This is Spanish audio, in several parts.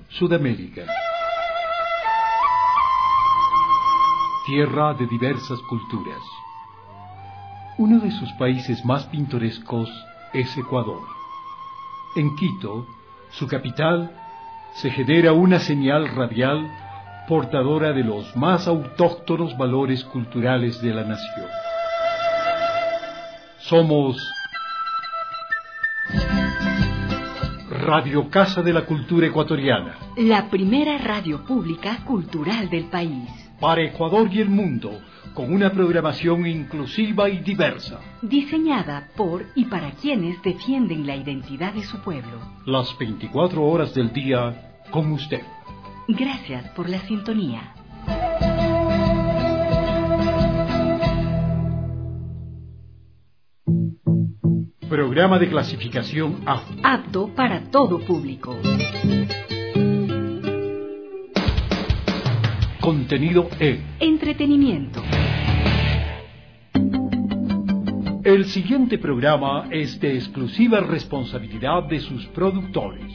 Sudamérica. Tierra de diversas culturas. Uno de sus países más pintorescos es Ecuador. En Quito, su capital, se genera una señal radial portadora de los más autóctonos valores culturales de la nación. Somos Radio Casa de la Cultura Ecuatoriana, la primera radio pública cultural del país. Para Ecuador y el mundo, con una programación inclusiva y diversa. Diseñada por y para quienes defienden la identidad de su pueblo. Las 24 horas del día con usted. Gracias por la sintonía. Programa de clasificación A. Apto para todo público. Contenido E. Entretenimiento. El siguiente programa es de exclusiva responsabilidad de sus productores.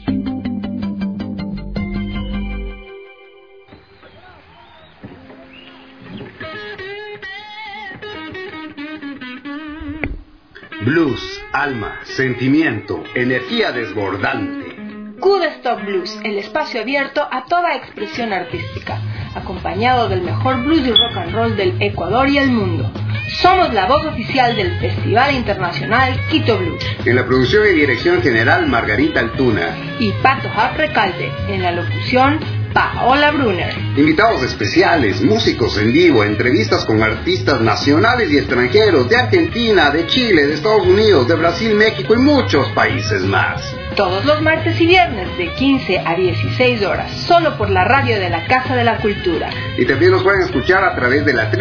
Blues, alma, sentimiento, energía desbordante. Good Stop Blues, el espacio abierto a toda expresión artística, acompañado del mejor blues y rock and roll del Ecuador y el mundo. Somos la voz oficial del Festival Internacional Quito Blues. En la producción y dirección general, Margarita Altuna. Y Pato Hap Recalde, en la locución, Paola Brunner. Invitados especiales, músicos en vivo, entrevistas con artistas nacionales y extranjeros de Argentina, de Chile, de Estados Unidos, de Brasil, México y muchos países más. Todos los martes y viernes de 15 a 16 horas, solo por la radio de la Casa de la Cultura. Y también nos pueden escuchar a través de la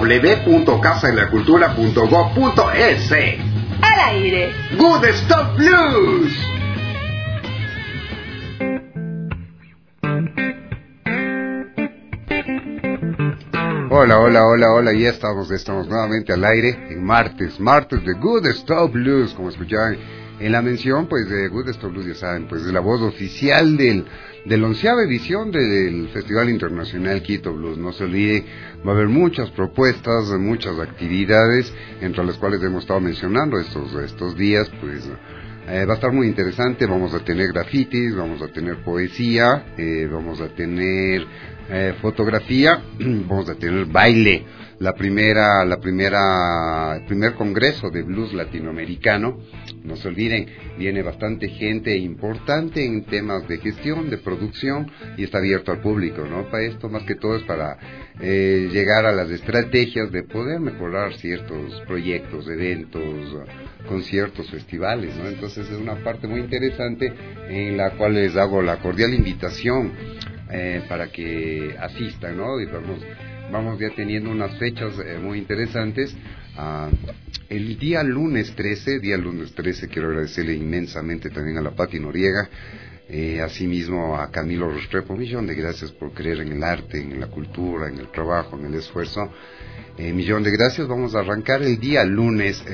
www.casadelacultura.gov.es. Al aire, Good Stop Blues. Hola, ya estamos nuevamente al aire en martes de Good Stop Blues, como escuchaban en la mención, pues de Good Stop Blues, ya saben, pues es la voz oficial del 11ª edición del Festival Internacional Quito Blues. No se olvide, va a haber muchas propuestas, muchas actividades, entre las cuales hemos estado mencionando estos días, pues va a estar muy interesante. Vamos a tener grafitis, vamos a tener poesía, vamos a tener fotografía, vamos a tener baile, el primer congreso de blues latinoamericano. No se olviden, viene bastante gente importante en temas de gestión, de producción, y está abierto al público, ¿no? Para esto, más que todo, es para llegar a las estrategias de poder mejorar ciertos proyectos, eventos, conciertos, festivales, ¿no? Entonces es una parte muy interesante en la cual les hago la cordial invitación para que asistan, ¿no? Y vamos ya teniendo unas fechas muy interesantes. El día lunes 13, quiero agradecerle inmensamente también a la Pati Noriega, asimismo a Camilo Restrepo. Millón de gracias por creer en el arte, en la cultura, en el trabajo, en el esfuerzo. Millón de gracias. Vamos a arrancar el día lunes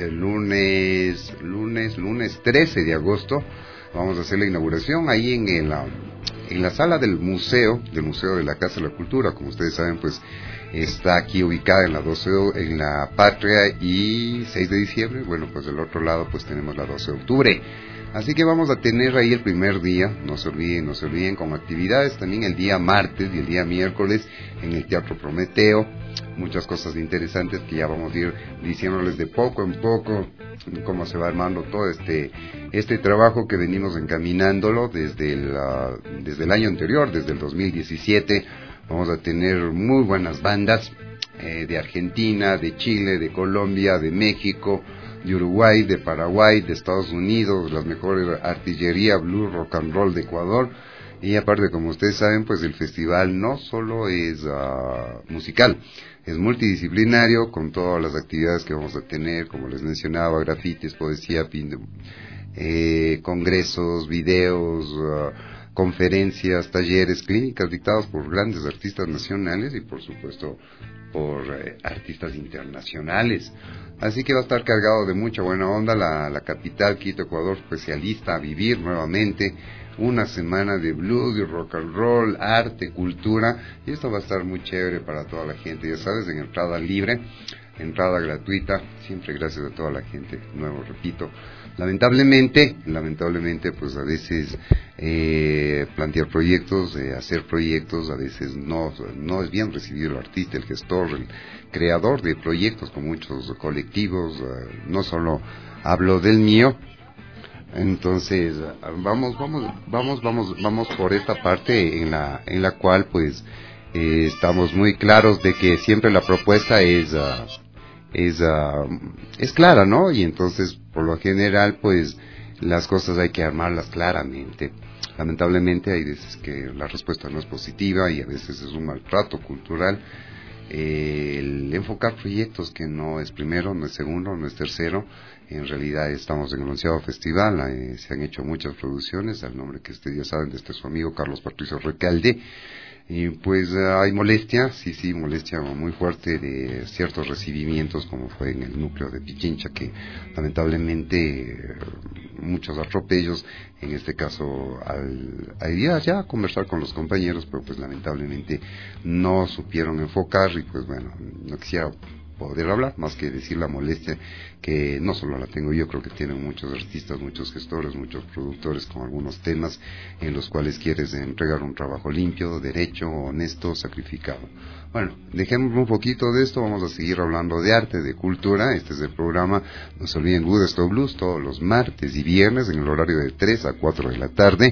13 de agosto. Vamos a hacer la inauguración ahí en la sala del museo de la Casa de la Cultura. Como ustedes saben, pues está aquí ubicada en la Patria y 6 de diciembre. Bueno, pues del otro lado pues tenemos la 12 de octubre. Así que vamos a tener ahí el primer día, no se olviden, con actividades también el día martes y el día miércoles en el Teatro Prometeo. Muchas cosas interesantes que ya vamos a ir diciéndoles de poco en poco cómo se va armando todo este trabajo que venimos encaminándolo desde el año anterior, desde el 2017. Vamos a tener muy buenas bandas de Argentina, de Chile, de Colombia, de México, de Uruguay, de Paraguay, de Estados Unidos, las mejores artillería, blues, rock and roll de Ecuador. Y aparte, como ustedes saben, pues el festival no solo es musical, es multidisciplinario, con todas las actividades que vamos a tener, como les mencionaba, grafitis, poesía, congresos, videos, conferencias, talleres, clínicas dictadas por grandes artistas nacionales y por supuesto por artistas internacionales. Así que va a estar cargado de mucha buena onda la capital, Quito, Ecuador, especialista a vivir nuevamente una semana de blues y rock and roll, arte, cultura, y esto va a estar muy chévere para toda la gente, ya sabes, en entrada libre, entrada gratuita, siempre gracias a toda la gente, nuevo repito. Lamentablemente, pues a veces plantear proyectos, hacer proyectos, a veces no es bien recibido el artista, el gestor, el creador de proyectos con muchos colectivos, no solo hablo del mío. Entonces, vamos por esta parte en la cual pues estamos muy claros de que siempre la propuesta es clara, ¿no? Y entonces, por lo general, pues las cosas hay que armarlas claramente. Lamentablemente hay veces que la respuesta no es positiva y a veces es un maltrato cultural. El enfocar proyectos que no es primero, no es segundo, no es tercero. En realidad estamos en el 11º festival, se han hecho muchas producciones, al nombre que ustedes ya saben, de su amigo Carlos Patricio Recalde. Y pues hay molestia, sí, molestia muy fuerte de ciertos recibimientos, como fue en el núcleo de Pichincha, que lamentablemente muchos atropellos, en este caso al ir allá a conversar con los compañeros, pero pues lamentablemente no supieron enfocar y pues bueno, no quisiera poder hablar, más que decir la molestia que no solo la tengo yo, creo que tienen muchos artistas, muchos gestores, muchos productores con algunos temas en los cuales quieres entregar un trabajo limpio, derecho, honesto, sacrificado. Bueno, dejemos un poquito de esto, vamos a seguir hablando de arte, de cultura. Este es el programa, no se olviden, Good Stop Blues, todos los martes y viernes en el horario de 3 a 4 de la tarde.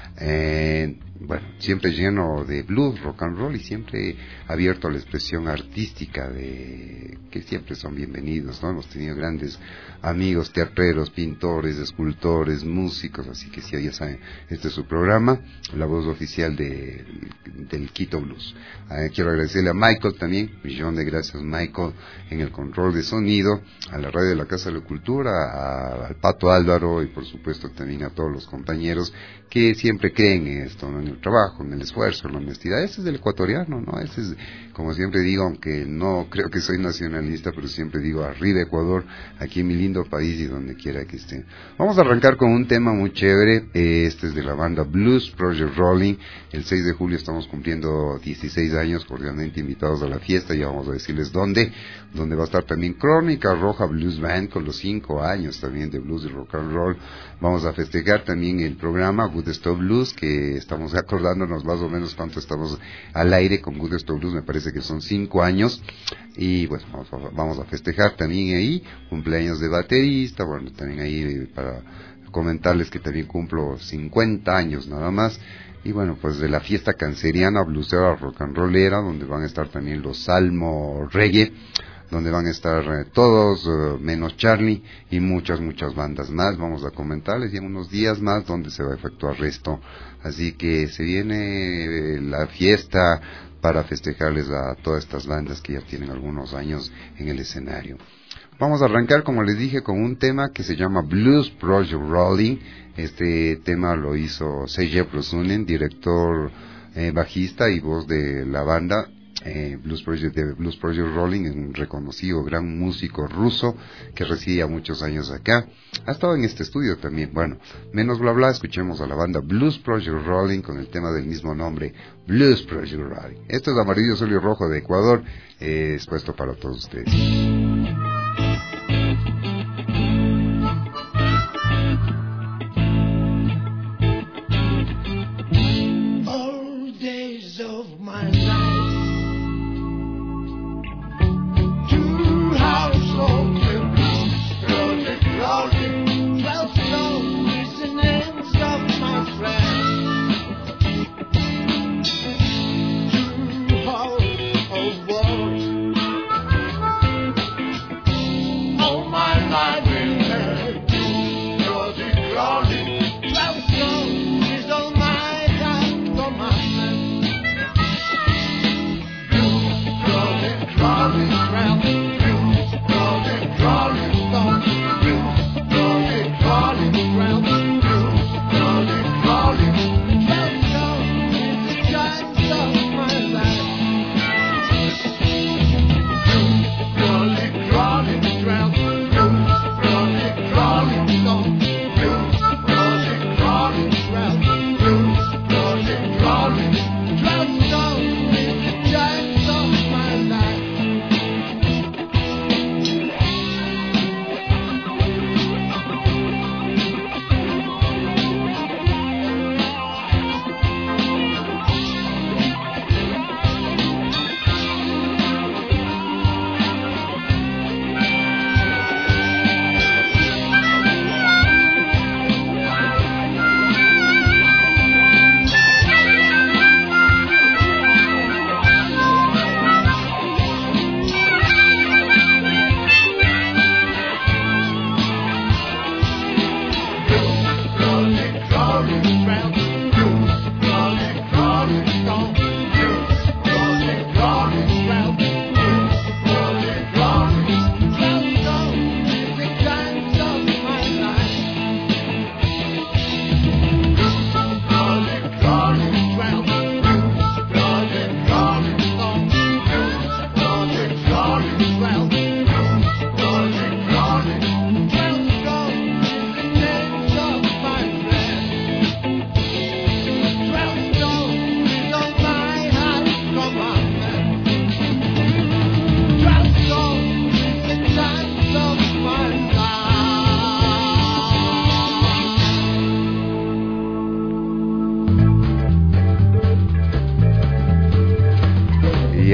Bueno, siempre lleno de blues, rock and roll y siempre abierto a la expresión artística que siempre son bienvenidos, ¿no? Hemos tenido grandes amigos, teatreros, pintores, escultores, músicos, así que sí, ya saben, este es su programa, la voz oficial del Quito Blues. Quiero agradecerle a Michael también, millón de gracias Michael, en el control de sonido, a la radio de la Casa de la Cultura, al Pato Álvaro y por supuesto también a todos los compañeros que siempre creen en esto, ¿no? En el trabajo, en el esfuerzo, en la honestidad. Ese es el ecuatoriano, ¿no? Ese es, como siempre digo, aunque no creo que soy nacionalista, pero siempre digo, arriba Ecuador, aquí en mi lindo país y donde quiera que esté. Vamos a arrancar con un tema muy chévere, este es de la banda Blues Project Rolling. El 6 de julio estamos cumpliendo 16 años, cordialmente invitados a la fiesta, ya vamos a decirles dónde va a estar también Crónica Roja Blues Band con los 5 años también de blues y rock and roll. Vamos a festejar también el programa Good Stop Blues, que estamos acordándonos más o menos cuánto estamos al aire con Good Stop Blues, me parece que son 5 años, y pues vamos a festejar también ahí, cumpleaños de baterista, bueno, también ahí para comentarles que también cumplo 50 años nada más, y bueno, pues de la fiesta canceriana, bluesera, rock and rollera, donde van a estar también los Salmo Reggae, donde van a estar todos, menos Charlie, y muchas bandas más. Vamos a comentarles ya en unos días más donde se va a efectuar esto. Así que se viene la fiesta para festejarles a todas estas bandas que ya tienen algunos años en el escenario. Vamos a arrancar, como les dije, con un tema que se llama Blues Project Rolling. Este tema lo hizo Sergei Prosunen, director, bajista y voz de la banda. Blues Project Rolling, un reconocido gran músico ruso que reside ya muchos años acá. Ha estado en este estudio también. Bueno, menos bla bla, escuchemos a la banda Blues Project Rolling con el tema del mismo nombre, Blues Project Rolling. Esto es Amarillo, Azul y Rojo de Ecuador, expuesto para todos ustedes.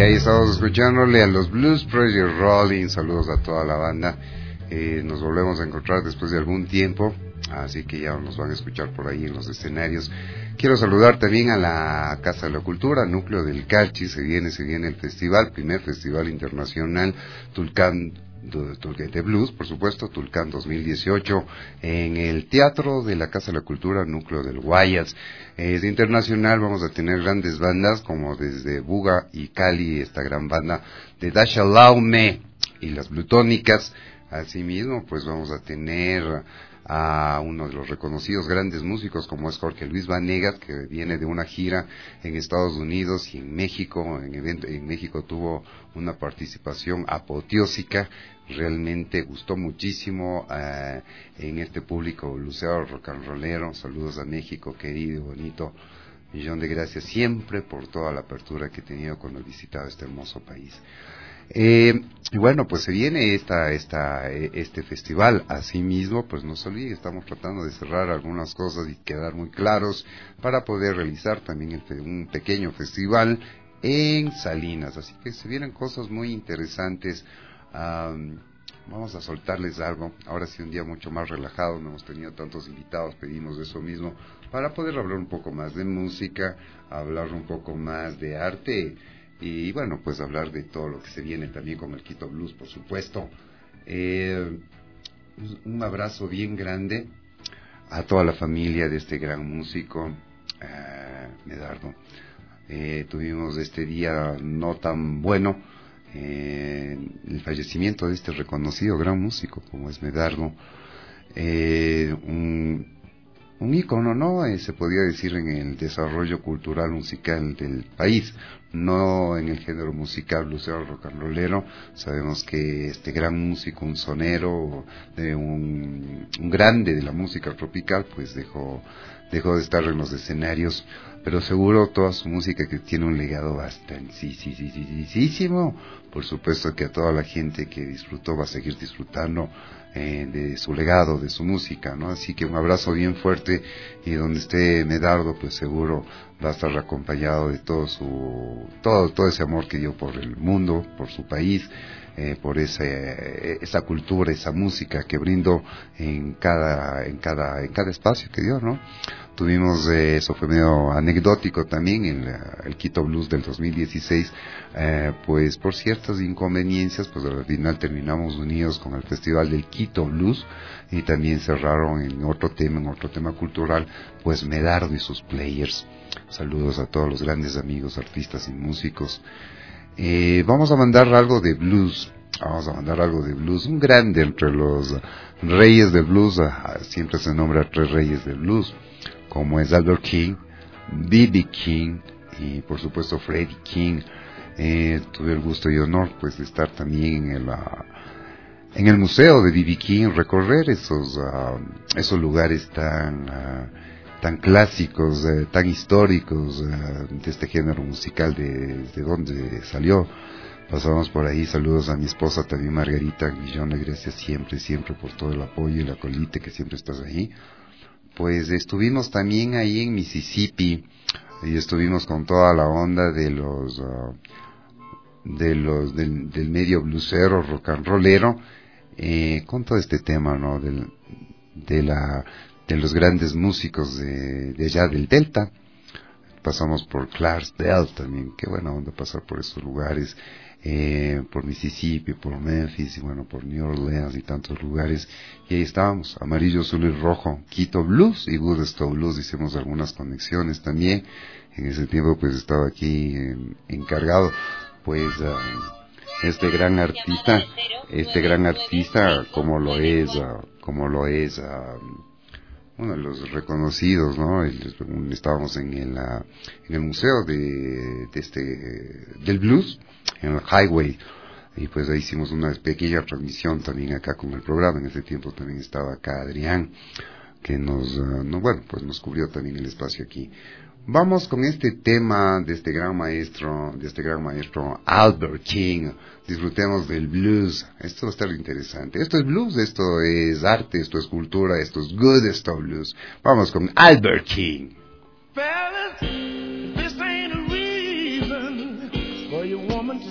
ahí estamos escuchándole a los Blues Project Rolling. Saludos a toda la banda. Nos volvemos a encontrar después de algún tiempo, así que ya nos van a escuchar por ahí en los escenarios. Quiero saludar también a la Casa de la Cultura, Núcleo del Carchi. Se viene el festival, primer festival internacional Tulcán de Blues, por supuesto, Tulcán 2018, en el Teatro de la Casa de la Cultura, Núcleo del Guayas. Es internacional, vamos a tener grandes bandas como desde Buga y Cali, esta gran banda de Dasha Laume y las Blutónicas. Asimismo, pues vamos a tener a uno de los reconocidos grandes músicos como es Jorge Luis Vanegas, que viene de una gira en Estados Unidos y en México. En México tuvo una participación apoteósica, realmente gustó muchísimo en este público blusero, rock and rollero. Saludos a México, querido y bonito. Millón de gracias siempre por toda la apertura que he tenido cuando he visitado este hermoso país. Y bueno, pues se viene este festival. Asimismo, pues no se olvide, estamos tratando de cerrar algunas cosas y quedar muy claros para poder realizar también un pequeño festival en Salinas. Así que se vienen cosas muy interesantes. Vamos a soltarles algo. Ahora sí, un día mucho más relajado, no hemos tenido tantos invitados, pedimos eso mismo, para poder hablar un poco más de música, hablar un poco más de arte. Y bueno, pues hablar de todo lo que se viene también con el Quito Blues, por supuesto. Un abrazo bien grande a toda la familia de este gran músico, Medardo. Tuvimos este día no tan bueno, el fallecimiento de este reconocido gran músico como es Medardo. Un ícono, ¿no? Se podría decir en el desarrollo cultural musical del país, no en el género musical blusero, rock and rollero. Sabemos que este gran músico, un sonero, un grande de la música tropical, pues dejó de estar en los escenarios, pero seguro toda su música que tiene un legado bastantísimo. Por supuesto que a toda la gente que disfrutó va a seguir disfrutando de su legado, de su música, ¿no? Así que un abrazo bien fuerte, y donde esté Medardo, pues seguro va a estar acompañado de todo ese amor que dio por el mundo, por su país, por esa cultura, esa música que brindó en cada espacio que dio, ¿no? Tuvimos, eso fue medio anecdótico también, el Quito Blues del 2016, pues por ciertas inconveniencias, pues al final terminamos unidos con el Festival del Quito Blues, y también cerraron en otro tema cultural, pues Medardo y sus players. Saludos a todos los grandes amigos, artistas y músicos. Vamos a mandar algo de blues. Un grande entre los reyes del blues. Siempre se nombra a 3 reyes del blues, como es Albert King, B.B. King y por supuesto Freddie King. Tuve el gusto y honor pues de estar también en el museo de B.B. King, recorrer esos lugares tan clásicos, tan históricos de este género musical, de donde salió. Pasamos por ahí. Saludos a mi esposa también, Margarita Guillón, gracias siempre por todo el apoyo y la colite que siempre estás ahí. Pues estuvimos también ahí en Mississippi, y estuvimos con toda la onda del medio blusero, rock and rollero, con todo este tema, ¿no? De los grandes músicos de allá del Delta. Pasamos por Clarksdale también, qué buena onda pasar por esos lugares, por Mississippi, por Memphis, y bueno, por New Orleans y tantos lugares. Y ahí estábamos, amarillo, azul y rojo, Quito Blues y Woodstock Blues. Hicimos algunas conexiones también. En ese tiempo pues estaba aquí encargado, pues este gran artista, como lo es uno de los reconocidos, ¿no? Estábamos en el museo del blues, en el Highway, y pues ahí hicimos una pequeña transmisión también acá con el programa. En ese tiempo también estaba acá Adrián, que nos cubrió también el espacio aquí. Vamos con este tema de este gran maestro Albert King. Disfrutemos del blues. Esto va a estar interesante. Esto es blues, esto es arte, esto es cultura, esto es good, esto blues. Vamos con Albert King. Fellas, this ain't a reason for your woman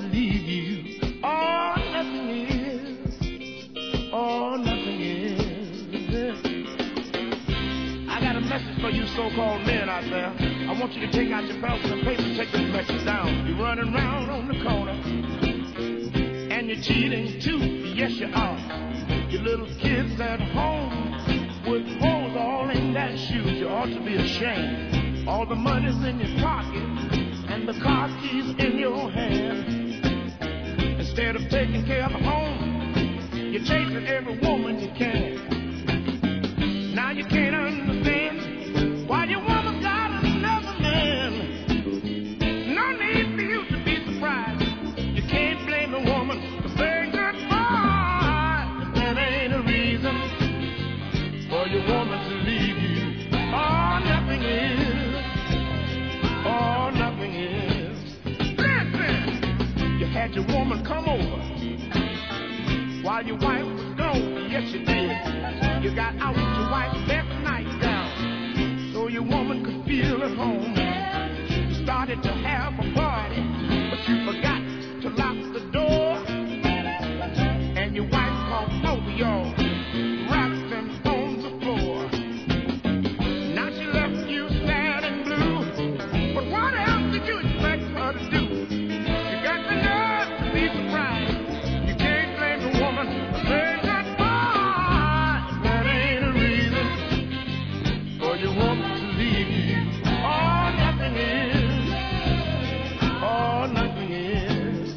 so-called men out there, I want you to take out your pencil and paper and take this message down. You're running around on the corner, and you're cheating too. Yes, you are. Your little kids at home with holes all in their shoes. You ought to be ashamed. All the money's in your pocket, and the car keys in your hand. Instead of taking care of the home, you're chasing every woman you can. Now you can't understand why your woman got another man. No need for you to be surprised. You can't blame the woman for saying goodbye. That ain't a reason for your woman to leave you. Oh, nothing is. Oh, nothing is. Listen, you had your woman come over while your wife was gone. Yes, you did. You got out with your wife every night down so your woman could feel at home. You started to have a party, but you forgot to lock the door. And your wife called both of y'all, wrapped them on the floor. Now she left you sad and blue, but what else did you expect her to do? You got the nerve to be surprised. You can't blame the woman for saying goodbye. That ain't a reason for your woman to leave you. Oh, nothing is. Oh, nothing is.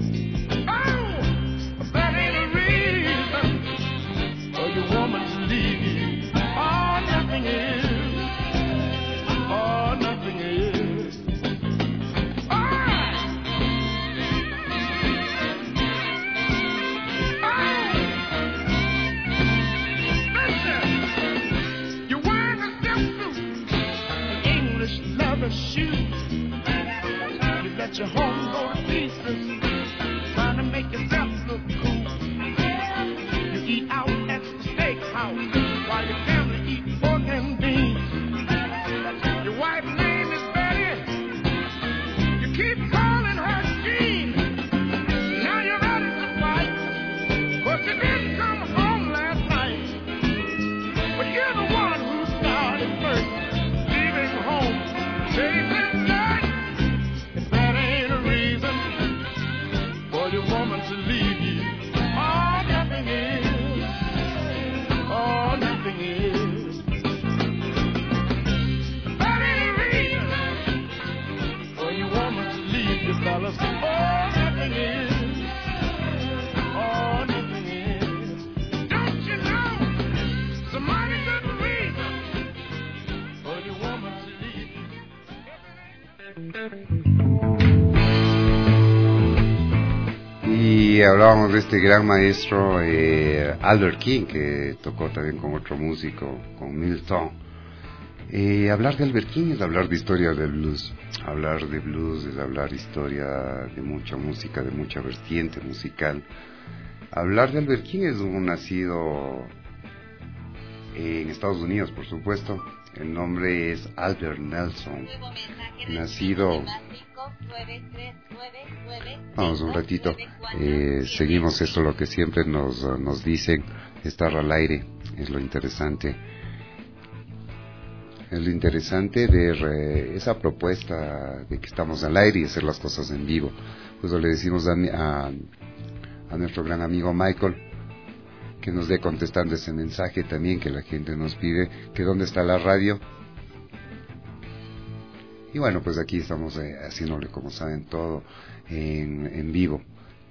Oh, that ain't a reason for your woman to leave you. Oh, nothing is. Oh, nothing is. All right. Listen, you're wearing a jumpsuit and English leather shoes. You let your home go to pieces, trying to make yourself look cool. You eat out at the steakhouse while your family eat pork and beans. Your wife's name is Betty. You keep calling her Jean. Now you're ready to fight, but you didn't come home last night. But you're the one who started first, leaving home, chasing dirt. If that ain't a reason for your woman to leave you, oh, nothing is. Oh, nothing is. If that ain't a reason for your woman to leave you, fellas, oh, nothing is. Oh, nothing is. Don't you know somebody's got a reason for your woman to leave you? Y hablábamos de este gran maestro Albert King, que tocó también con otro músico, con Milton. Hablar de Albert King es hablar de historia del blues. Hablar de blues es hablar historia de mucha música, de mucha vertiente musical. Hablar de Albert King es un nacido en Estados Unidos, por supuesto. El nombre es Albert Nelson. Nacido... Vamos un ratito. Seguimos esto, lo que siempre nos dicen, estar al aire es lo interesante. Es lo interesante ver esa propuesta de que estamos al aire y hacer las cosas en vivo. Pues le decimos a nuestro gran amigo Michael que nos dé contestando ese mensaje también que la gente nos pide, que dónde está la radio. Y bueno, pues aquí estamos haciéndole, como saben, todo en vivo.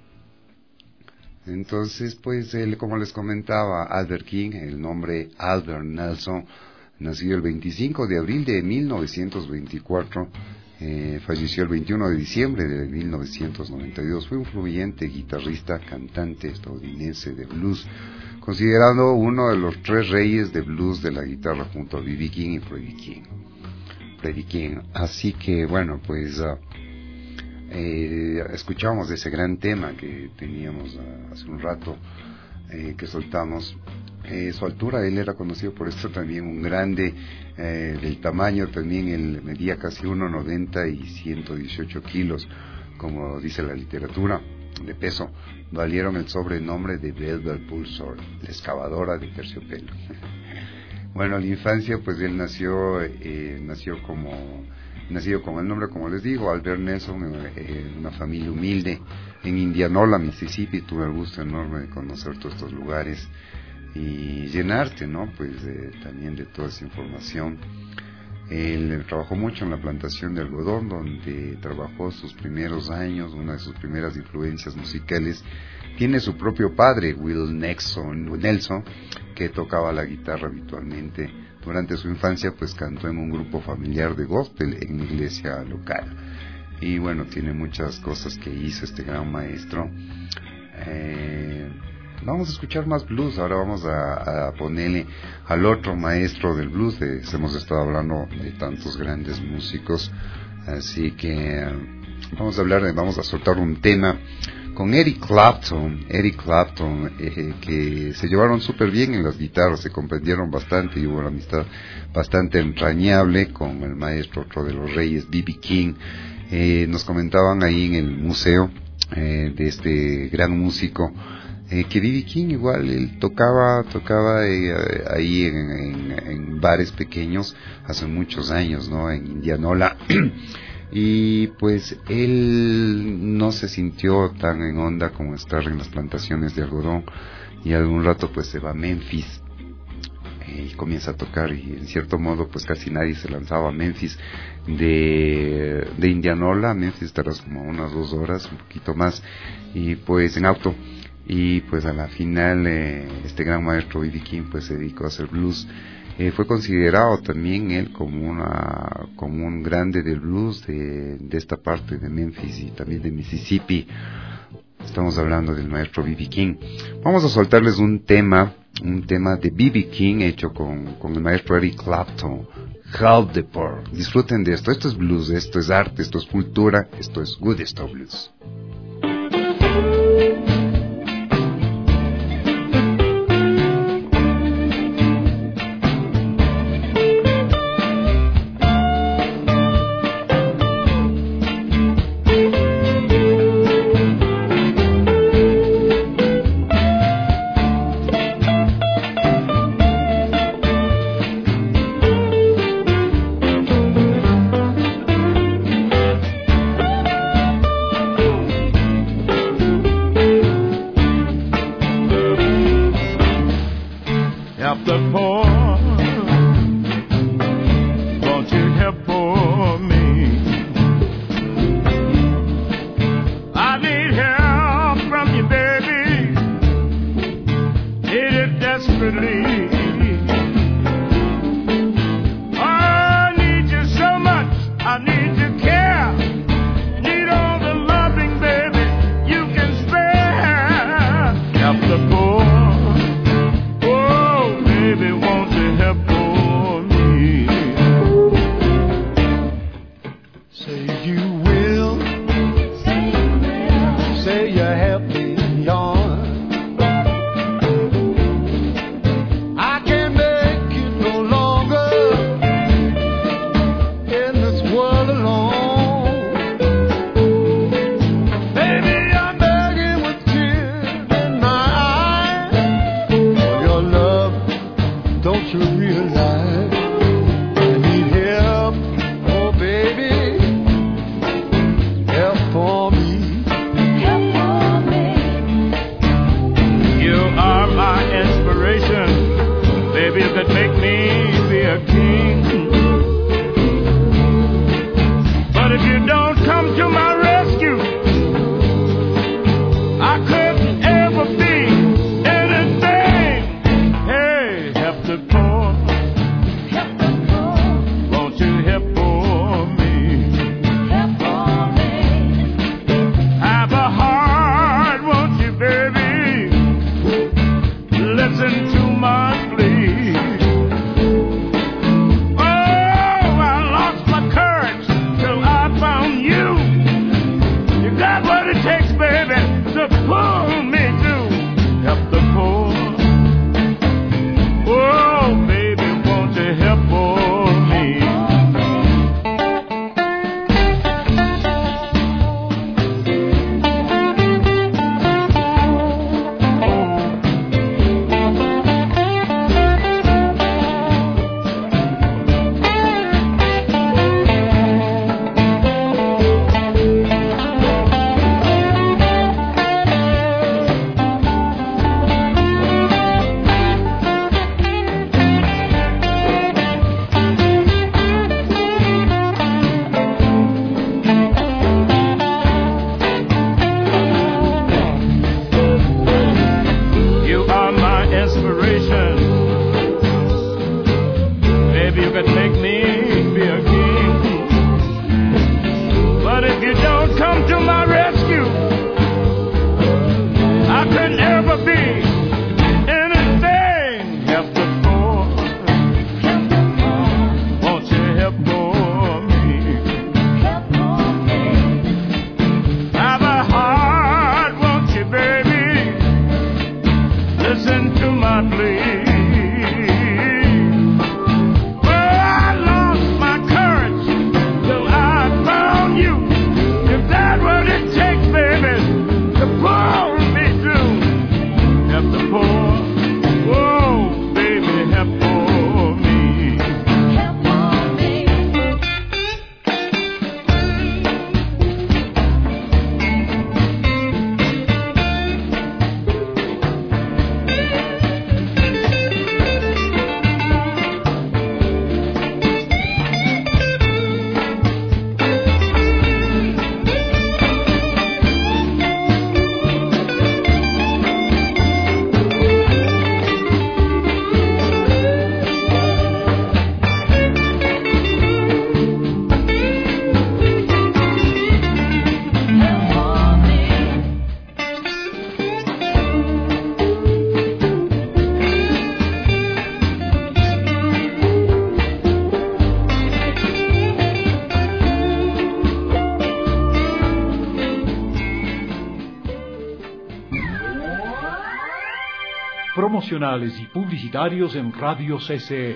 Entonces, pues, como les comentaba, Albert King, el nombre Albert Nelson, nació el 25 de abril de 1924, falleció el 21 de diciembre de 1992. Fue un fluyente guitarrista, cantante estadounidense de blues, considerado uno de los tres reyes de blues de la guitarra junto a B.B. King y Freddie King. Así que, bueno, pues escuchamos ese gran tema que teníamos hace un rato, que soltamos. Su altura, él era conocido por esto también, un grande del tamaño, también él medía casi 1,90 y 118 kilos, como dice la literatura, de peso. Valieron el sobrenombre de Velvet Buzzsaw, la excavadora de terciopelo. Bueno, la infancia, pues él nació con el nombre, como les digo, Albert Nelson, en una familia humilde en Indianola, Mississippi. Tuve el gusto enorme de conocer todos estos lugares y llenarte, ¿no? Pues también de toda esa información. Él trabajó mucho en la plantación de algodón, donde trabajó sus primeros años. Una de sus primeras influencias musicales tiene su propio padre, Will Nelson, que tocaba la guitarra habitualmente. Durante su infancia, pues cantó en un grupo familiar de gospel en una iglesia local. Y bueno, tiene muchas cosas que hizo este gran maestro. Vamos a escuchar más blues. Ahora vamos a ponerle al otro maestro del blues. Hemos estado hablando de tantos grandes músicos, así que vamos a soltar un tema con Eric Clapton, que se llevaron súper bien en las guitarras, se comprendieron bastante y hubo una amistad bastante entrañable con el maestro, otro de los reyes, B.B. King. Nos comentaban ahí en el museo de este gran músico, que B.B. King igual él tocaba ahí en bares pequeños hace muchos años, ¿no? En Indianola. Y pues él no se sintió tan en onda como estar en las plantaciones de algodón, y algún rato pues se va a Memphis y comienza a tocar, y en cierto modo pues casi nadie se lanzaba a Memphis. De Indianola a Memphis estarás como unas 2 horas, un poquito más, y pues en auto. Y pues a la final este gran maestro B.B. King pues se dedicó a hacer blues. Fue considerado también él como un grande del blues de esta parte de Memphis y también de Mississippi. Estamos hablando del maestro B.B. King. Vamos a soltarles un tema de B.B. King hecho con el maestro Eric Clapton, Help the Poor. Disfruten de esto. Esto es blues, esto es arte, esto es cultura, esto es Good Stuff Blues. help for me. Have a heart, won't you, baby? Listen to my plea. Promocionales y publicitarios en Radio CCE.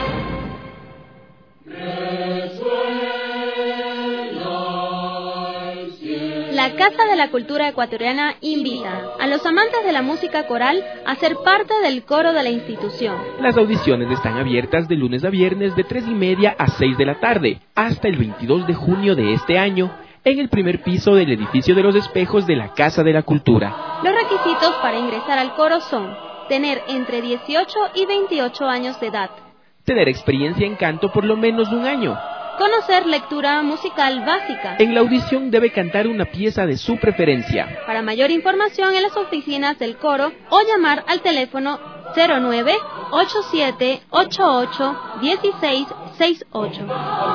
La Casa de la Cultura Ecuatoriana invita a los amantes de la música coral a ser parte del coro de la institución. Las audiciones están abiertas de lunes a viernes de 3:30 a 6 de la tarde, hasta el 22 de junio de este año, en el primer piso del edificio de los espejos de la Casa de la Cultura. Los requisitos para ingresar al coro son tener entre 18 y 28 años de edad, tener experiencia en canto por lo menos un año, conocer lectura musical básica. En la audición debe cantar una pieza de su preferencia. Para mayor información en las oficinas del coro o llamar al teléfono 09-8788-1668.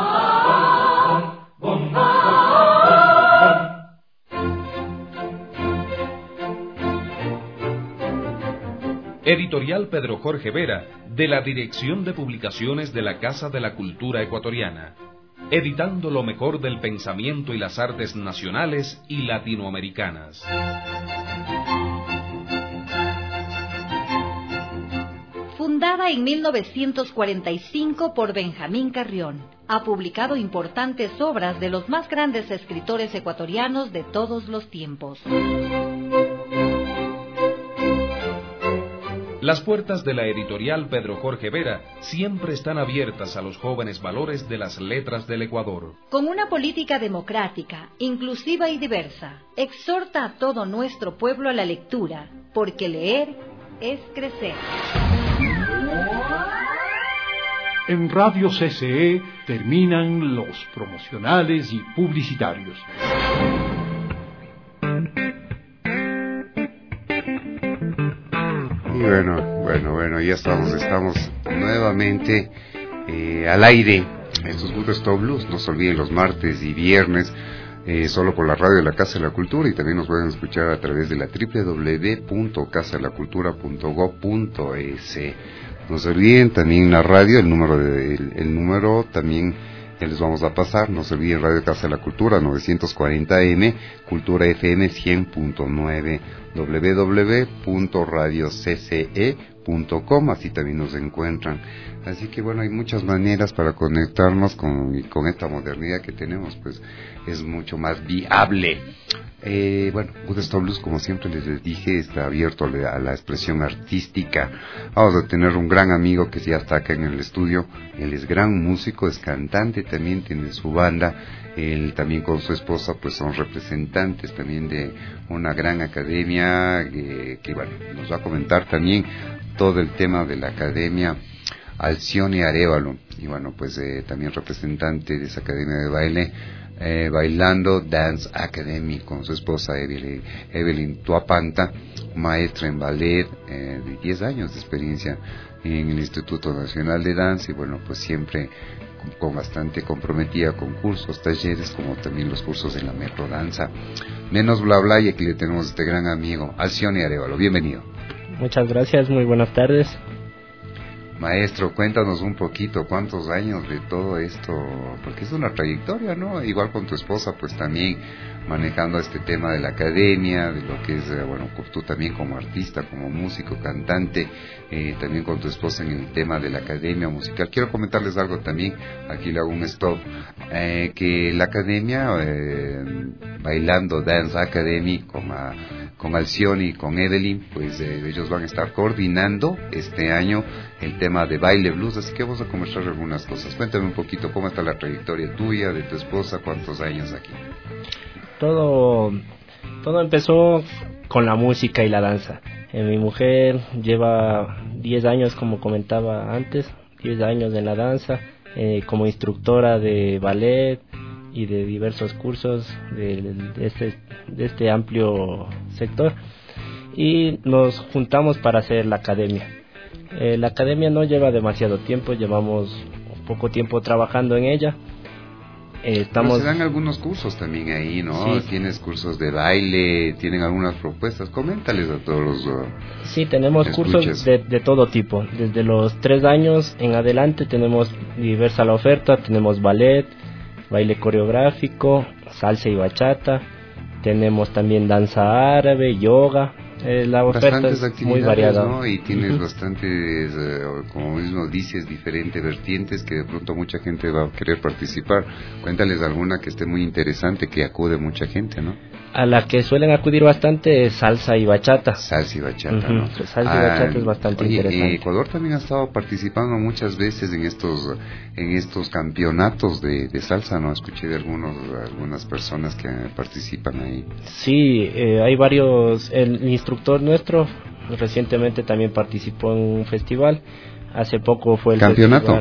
Editorial Pedro Jorge Vera, de la Dirección de Publicaciones de la Casa de la Cultura Ecuatoriana, editando lo mejor del pensamiento y las artes nacionales y latinoamericanas. Fundada en 1945 por Benjamín Carrión, ha publicado importantes obras de los más grandes escritores ecuatorianos de todos los tiempos. Las puertas de la editorial Pedro Jorge Vera siempre están abiertas a los jóvenes valores de las letras del Ecuador. Con una política democrática, inclusiva y diversa, exhorta a todo nuestro pueblo a la lectura, porque leer es crecer. En Radio CCE terminan los promocionales y publicitarios. Y bueno, ya estamos nuevamente al aire. Estos Good Stop Blues, no se olviden, los martes y viernes, solo por la radio de la Casa de la Cultura, y también nos pueden escuchar a través de la www.casadelacultura.gov.es. No se olviden también la radio, el número también ya les vamos a pasar. No se olviden Radio Casa de la Cultura 940M, Cultura FM 100.9, www.radiocce.com, así también nos encuentran. Así que bueno, hay muchas maneras para conectarnos con esta modernidad que tenemos, pues es mucho más viable. Bueno, Good Stop Blues, como siempre les dije, está abierto a la expresión artística. Vamos a tener un gran amigo que ya está acá en el estudio. Él es gran músico, es cantante, también tiene su banda. Él también con su esposa pues son representantes también de una gran academia que bueno, nos va a comentar también todo el tema de la academia Alcione Arévalo, y bueno, pues también representante de esa academia de baile, Bailando Dance Academy, con su esposa Evelyn Tuapanta, maestra en ballet, de 10 años de experiencia en el Instituto Nacional de Danza, y bueno, pues siempre con bastante comprometida con cursos, talleres, como también los cursos de la Metro Danza. Menos bla bla, y aquí le tenemos a este gran amigo, Alcione Arévalo. Bienvenido. Muchas gracias, muy buenas tardes. Maestro, cuéntanos un poquito, ¿cuántos años de todo esto? Porque es una trayectoria, ¿no? Igual con tu esposa, pues también manejando este tema de la academia, de lo que es, bueno, tú también como artista, como músico, cantante, también con tu esposa en el tema de la academia musical. Quiero comentarles algo también, aquí le hago un stop, que la academia, Bailando Dance Academy, con Alcione y con Evelyn, pues ellos van a estar coordinando este año el tema de baile blues, así que vamos a conversar algunas cosas. Cuéntame un poquito cómo está la trayectoria tuya, de tu esposa, cuántos años aquí. Todo empezó con la música y la danza. Mi mujer lleva 10 años, como comentaba antes, 10 años en la danza, como instructora de ballet y de diversos cursos de este amplio sector, y nos juntamos para hacer la academia. La academia no lleva demasiado tiempo, llevamos poco tiempo trabajando en ella. Pero se dan algunos cursos también ahí, ¿no? Sí. Tienes cursos de baile, tienen algunas propuestas, coméntales a todos los sí, tenemos cursos de todo tipo, desde los 3 años en adelante tenemos diversa la oferta, tenemos ballet, baile coreográfico, salsa y bachata, tenemos también danza árabe, yoga. La oferta es muy variada, ¿no? Y tienes bastantes, como mismo dices, diferentes vertientes que de pronto mucha gente va a querer participar. Cuéntales alguna que esté muy interesante, que acude mucha gente, ¿no? A la que suelen acudir bastante es salsa y bachata. Salsa y bachata, ¿no? Salsa y bachata es bastante interesante. Ecuador también ha estado participando muchas veces en estos campeonatos de salsa, ¿no? Escuché de algunas personas que participan ahí. Sí, hay varios. El instructor nuestro recientemente también participó en un festival. Hace poco fue el campeonato,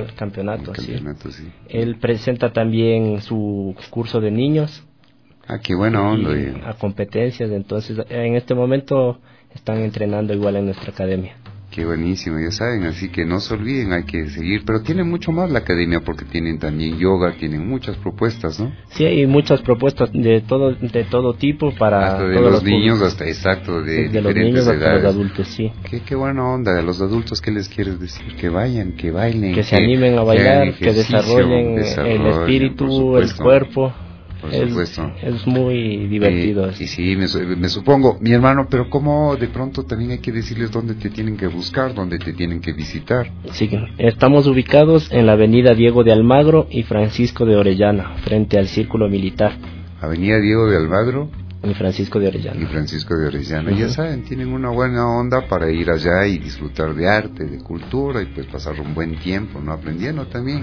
sí. Él presenta también su curso de niños. Ah, qué buena onda. A competencias, entonces en este momento están entrenando igual en nuestra academia. Qué buenísimo, ya saben, así que no se olviden, hay que seguir, pero tiene mucho más la academia porque tienen también yoga, tienen muchas propuestas, ¿no? Sí, hay muchas propuestas de todo tipo para hasta de todos los niños hasta exacto de desde diferentes los niños edades. hasta los adultos, sí. Qué buena onda. De los adultos, ¿qué les quieres decir? Que vayan, que bailen, que se animen a bailar, que desarrollen el espíritu, el cuerpo. Por supuesto. Es muy divertido. Y sí, me supongo, mi hermano, pero ¿cómo de pronto también hay que decirles dónde te tienen que buscar, dónde te tienen que visitar? Sí, estamos ubicados en la avenida Diego de Almagro y Francisco de Orellana, frente al Círculo Militar. Avenida Diego de Almagro y Francisco de Orellana. Ya saben, tienen una buena onda para ir allá y disfrutar de arte, de cultura y pues pasar un buen tiempo, ¿no? Aprendiendo también.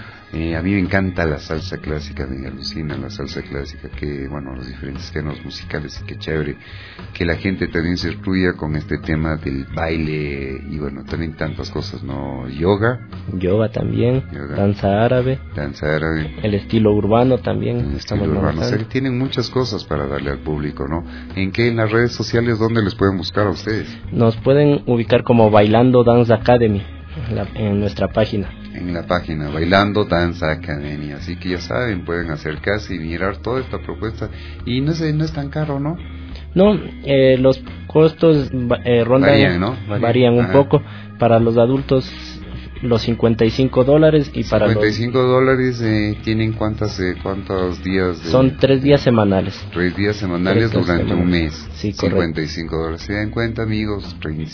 A mí me encanta la salsa clásica, me alucina la salsa clásica, que bueno, los diferentes géneros musicales, y qué chévere que la gente también se incluya con este tema del baile y bueno, también tantas cosas, ¿no? Yoga también, danza árabe, el estilo urbano también, o sea, que tienen muchas cosas para darle al público, ¿no? ¿En las redes sociales dónde les pueden buscar a ustedes? Nos pueden ubicar como Bailando Dance Academy en nuestra página. En la página Bailando Dance Academy, así que ya saben, pueden acercarse y mirar toda esta propuesta y no es tan caro, ¿no? No, los costos varían un poco. Para los adultos los $55 y para $55 tienen cuántos días son 3 días semanales. 3 días semanales durante un mes. Sí, $55. Se dan cuenta, amigos,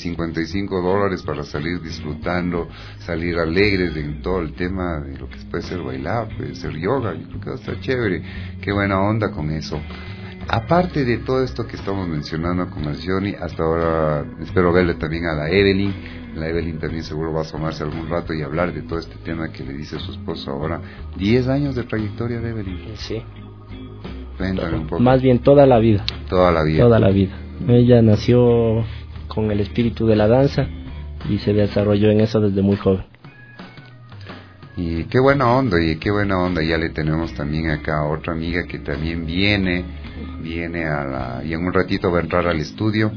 $55 para salir disfrutando, salir alegres en todo el tema de lo que puede ser bailar, puede ser yoga. Yo creo que va a estar chévere. Qué buena onda con eso. Aparte de todo esto que estamos mencionando con Alcione, hasta ahora espero verle también a la Evelyn. La Evelyn también seguro va a asomarse algún rato y hablar de todo este tema que le dice a su esposo ahora. 10 años de trayectoria de Evelyn. Sí. Cuéntame un poco. Más bien toda la vida. Toda la vida. Ella nació con el espíritu de la danza y se desarrolló en eso desde muy joven. Y qué buena onda, ya le tenemos también acá a otra amiga que también viene y en un ratito va a entrar al estudio,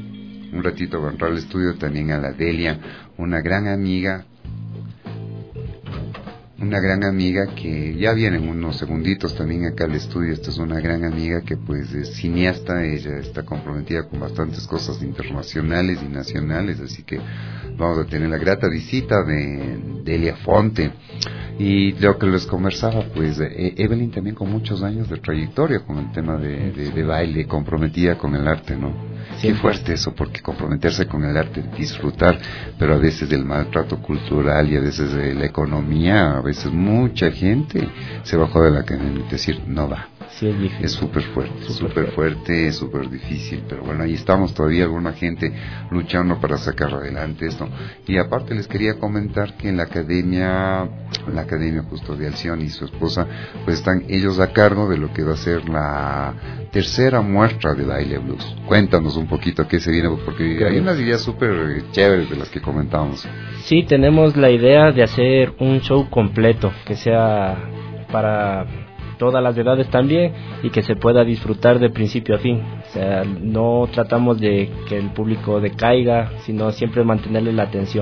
también a la Delia, una gran amiga una gran amiga que ya vienen unos segunditos también acá al estudio. Esta es una gran amiga que pues es cineasta, ella está comprometida con bastantes cosas internacionales y nacionales, así que vamos a tener la grata visita de Delia Fonte. Y lo que les conversaba, pues Evelyn también con muchos años de trayectoria con el tema de baile, comprometida con el arte, ¿no? Qué fuerte eso, porque comprometerse con el arte, disfrutar, pero a veces del maltrato cultural y a veces de la economía, a veces mucha gente se bajó de la cadena y decir, no va. Sí, es difícil. Es súper fuerte, súper difícil, pero bueno, ahí estamos todavía alguna gente luchando para sacar adelante esto. Y aparte les quería comentar que en la academia justo de Alción y su esposa, pues están ellos a cargo de lo que va a ser la tercera muestra de baile blues. Cuéntanos un poquito a qué se viene, porque hay unas ideas súper chéveres de las que comentamos. Sí, tenemos la idea de hacer un show completo, que sea para todas las edades también y que se pueda disfrutar de principio a fin. O sea, no tratamos de que el público decaiga, sino siempre mantenerle la atención.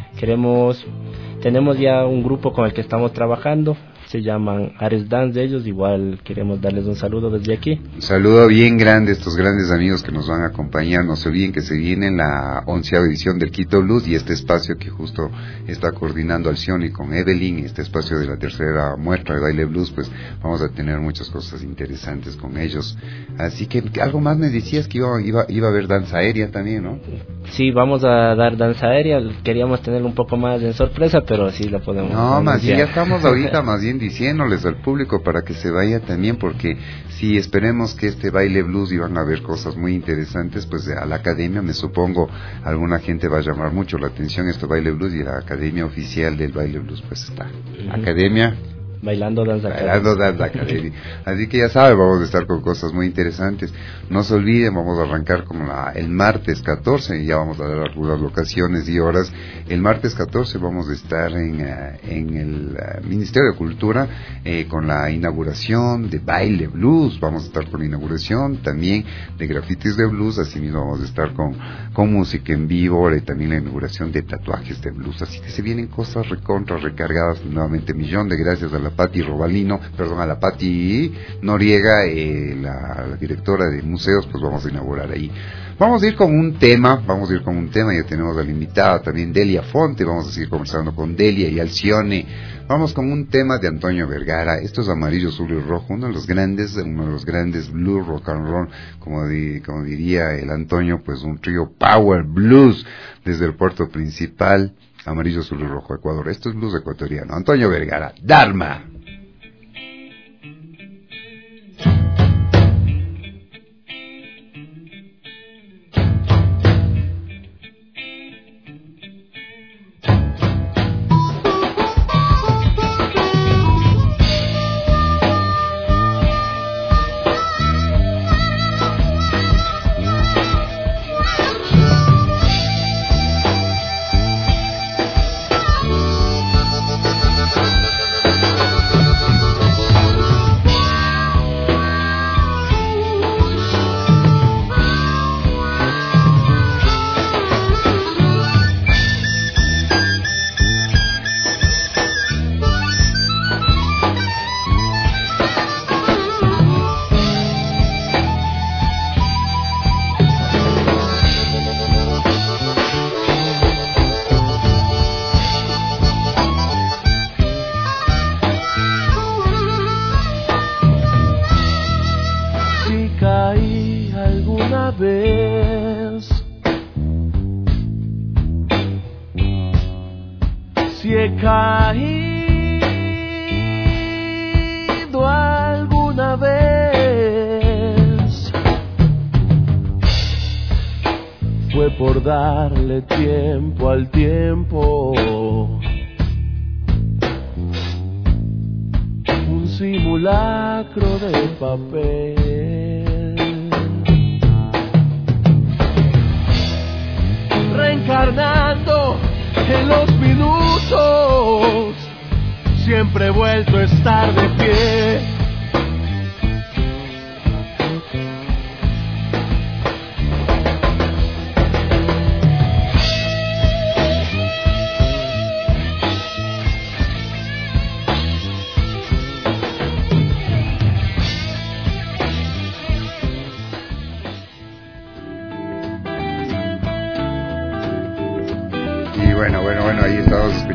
Tenemos ya un grupo con el que estamos trabajando, se llaman Ares Dance de ellos, igual queremos darles un saludo desde aquí. Un saludo bien grande a estos grandes amigos que nos van a acompañar. No se olviden que se viene la 11ª edición del Quito Blues y este espacio que justo está coordinando Alción y con Evelyn, este espacio de la tercera muestra de baile blues, pues vamos a tener muchas cosas interesantes con ellos. Así que algo más me decías que iba a haber danza aérea también, ¿no? Sí, vamos a dar danza aérea, queríamos tener un poco más de sorpresa, pero sí la podemos. No, más bien ya estamos ahorita más bien diciéndoles al público para que se vaya también, porque si esperemos que este baile blues y van a ver cosas muy interesantes, pues a la academia, me supongo, alguna gente va a llamar mucho la atención este baile blues, y la academia oficial del baile blues pues está. Academia Bailando Danza Academy. Así que ya saben, vamos a estar con cosas muy interesantes. No se olviden, vamos a arrancar con el martes 14, y ya vamos a dar algunas locaciones y horas. El martes 14 vamos a estar en el Ministerio de Cultura con la inauguración de baile blues. Vamos a estar con la inauguración también de grafitis de blues. Asimismo vamos a estar con música en vivo y también la inauguración de tatuajes de blues. Así que se vienen cosas recargadas. Nuevamente, millón de gracias a la Pati Noriega, la directora de museos. Pues vamos a inaugurar ahí. Vamos a ir con un tema, ya tenemos a la invitada también, Delia Fonte. Vamos a seguir conversando con Delia y Alcione. Vamos con un tema de Antonio Vergara. Esto es Amarillo, Azul y Rojo, uno de los grandes blues rock and roll, como diría el Antonio, pues un trío power blues desde el puerto principal. Amarillo, Azul y Rojo, Ecuador. Esto es blues ecuatoriano. Antonio Vergara, Dharma. Darle tiempo al tiempo, un simulacro de papel, reencarnando en los minutos, siempre he vuelto a estar de pie.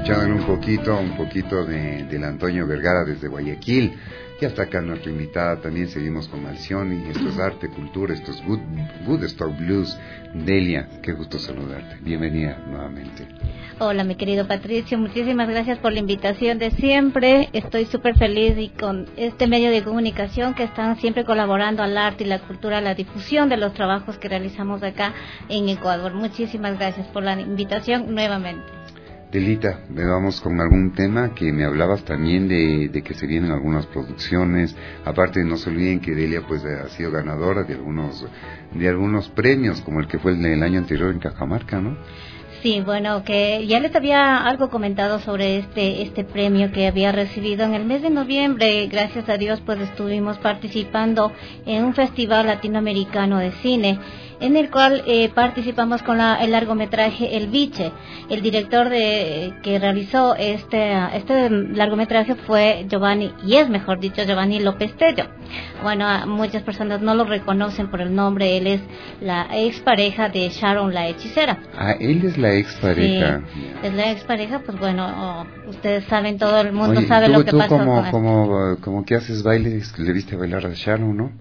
escuchando un poquito del Antonio Vergara desde Guayaquil. Y hasta acá nuestra invitada también seguimos con Alcioni. Esto es arte, cultura, esto es Woodstock Blues. Delia, qué gusto saludarte. Bienvenida nuevamente. Hola, mi querido Patricio, muchísimas gracias por la invitación de siempre. Estoy súper feliz y con este medio de comunicación que están siempre colaborando al arte y la cultura, a la difusión de los trabajos que realizamos acá en Ecuador. Muchísimas gracias por la invitación nuevamente. Delita, vamos con algún tema que me hablabas también de que se vienen algunas producciones. Aparte, no se olviden que Delia pues ha sido ganadora de algunos premios, como el que fue el año anterior en Cajamarca, ¿no? Sí, bueno, que ya les había algo comentado sobre este premio que había recibido en el mes de noviembre. Gracias a Dios, pues estuvimos participando en un festival latinoamericano de cine, en el cual participamos con el largometraje El Biche. El director que realizó este largometraje fue Giovanni, y es mejor dicho, Giovanni López Tello. Bueno, muchas personas no lo reconocen por el nombre. Él es la expareja de Sharon la hechicera. Ah, él es la expareja. Sí, es la expareja, pues bueno, ustedes saben, todo el mundo sabe lo que pasó con él. Como que haces baile, le viste bailar a Sharon, ¿no?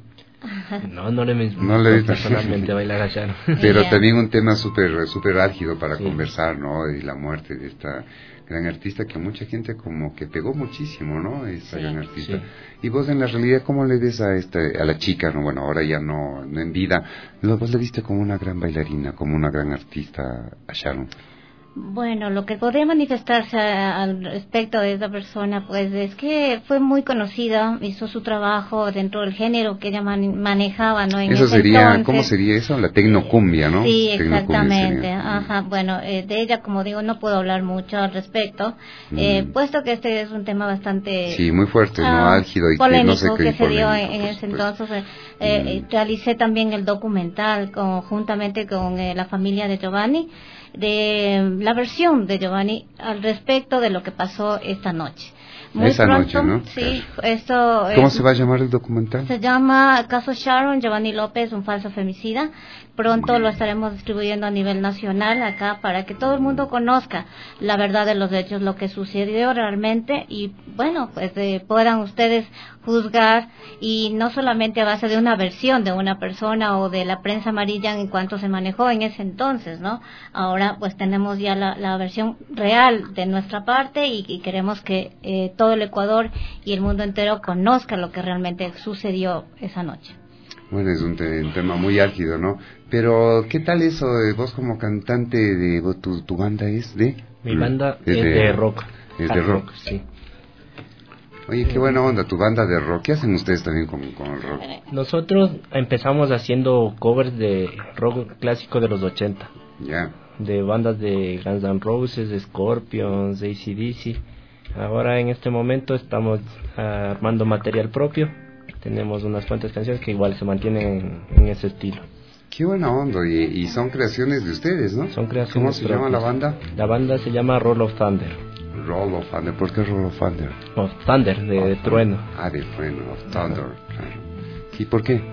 No le vi personalmente bailar a Sharon. Pero también un tema súper álgido para conversar, ¿no? Y la muerte de esta gran artista que mucha gente como que pegó muchísimo, ¿no? Esta gran artista. Sí. Y vos en la realidad, ¿cómo le ves a la chica? No, bueno, ahora ya no en vida. Vos le viste como una gran bailarina, como una gran artista a Sharon. Bueno, lo que podría manifestarse al respecto de esa persona, pues es que fue muy conocida, hizo su trabajo dentro del género que ella manejaba, ¿no? En eso ese sería, entonces, ¿cómo sería eso? La tecnocumbia, ¿no? Sí, exactamente. Ajá. Bueno, de ella, como digo, no puedo hablar mucho al respecto, puesto que este es un tema bastante... Sí, muy fuerte, ¿no? Álgido y polémico, que no sé qué que se dio en ese entonces. Realicé también el documental juntamente con la familia de Giovanni, de la versión de Giovanni al respecto de lo que pasó esta noche. Muy esa pronto, noche, ¿no? Sí, esto. ¿Cómo se va a llamar el documental? Se llama Caso Sharon, Giovanni López, un falso femicida. Pronto lo estaremos distribuyendo a nivel nacional acá para que todo el mundo conozca la verdad de los hechos, lo que sucedió realmente, y bueno, pues puedan ustedes juzgar, y no solamente a base de una versión de una persona o de la prensa amarilla en cuanto se manejó en ese entonces, ¿no? Ahora pues tenemos ya la versión real de nuestra parte, y queremos que todo el Ecuador y el mundo entero conozca lo que realmente sucedió esa noche. Bueno, es un tema muy álgido, ¿no? Pero, ¿qué tal eso? Vos como cantante, ¿tu banda es de? Mi banda es de rock. Es de rock, sí. Oye, qué buena onda, tu banda de rock. ¿Qué hacen ustedes también con el rock? Nosotros empezamos haciendo covers de rock clásico de los 80. Ya. De bandas de Guns N' Roses, Scorpions, AC/DC. Ahora en este momento estamos armando material propio. Tenemos unas cuantas canciones que igual se mantienen en ese estilo. Qué buena onda, y son creaciones de ustedes, ¿no? Son creaciones. ¿Cómo se llama la banda? La banda se llama Roll of Thunder. Roll of Thunder, ¿por qué Roll of Thunder? Of Thunder, de trueno. Ah, de trueno, of Thunder, claro. ¿Y por qué?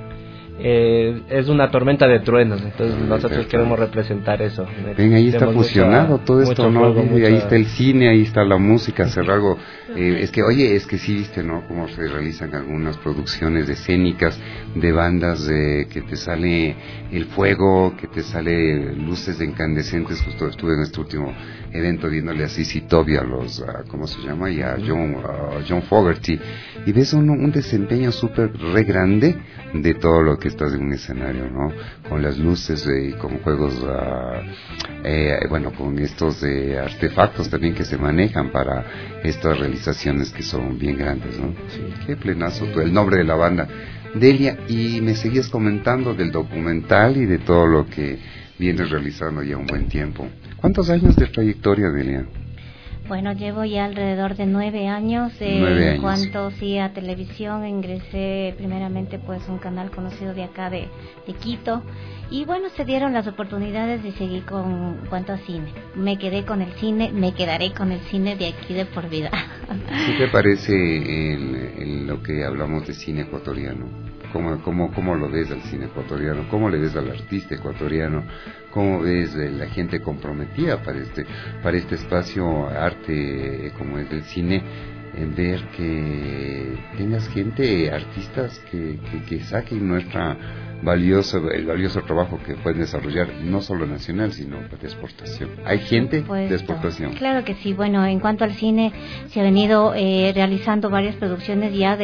Es una tormenta de truenos, entonces nosotros queremos representar eso. Ven, ahí está fusionado todo esto, ¿no? Ahí está el cine, ahí está la música, hacer algo. Es que sí, viste, ¿no? Cómo se realizan algunas producciones escénicas de bandas que te sale el fuego, que te sale luces incandescentes. Justo estuve en este último evento viéndole a Sissy Top y a ¿cómo se llama? Y a John Fogerty. Y ves un desempeño súper grande de todo lo que estás en un escenario, ¿no? Con las luces y con juegos, con estos artefactos también que se manejan para estas realizaciones que son bien grandes, ¿no? Sí. Qué plenazo, el nombre de la banda. Delia, y me seguías comentando del documental y de todo lo que vienes realizando ya un buen tiempo. ¿Cuántos años de trayectoria, Delia? Bueno, llevo ya alrededor de 9 años. 9 años. En cuanto a televisión, ingresé primeramente pues un canal conocido de acá de Quito, y bueno, se dieron las oportunidades de seguir con cuanto a cine. Me quedé con el cine, me quedaré con el cine de aquí de por vida. ¿Qué te parece lo que hablamos de cine ecuatoriano? ¿Cómo lo ves al cine ecuatoriano? ¿Cómo le ves al artista ecuatoriano? ¿Cómo ves la gente comprometida para este espacio arte como es el cine? En ver que tengas gente, artistas que saquen el valioso trabajo que pueden desarrollar, no solo nacional, sino de exportación. ¿Hay gente de exportación? Claro que sí. Bueno, en cuanto al cine, se ha venido realizando varias producciones ya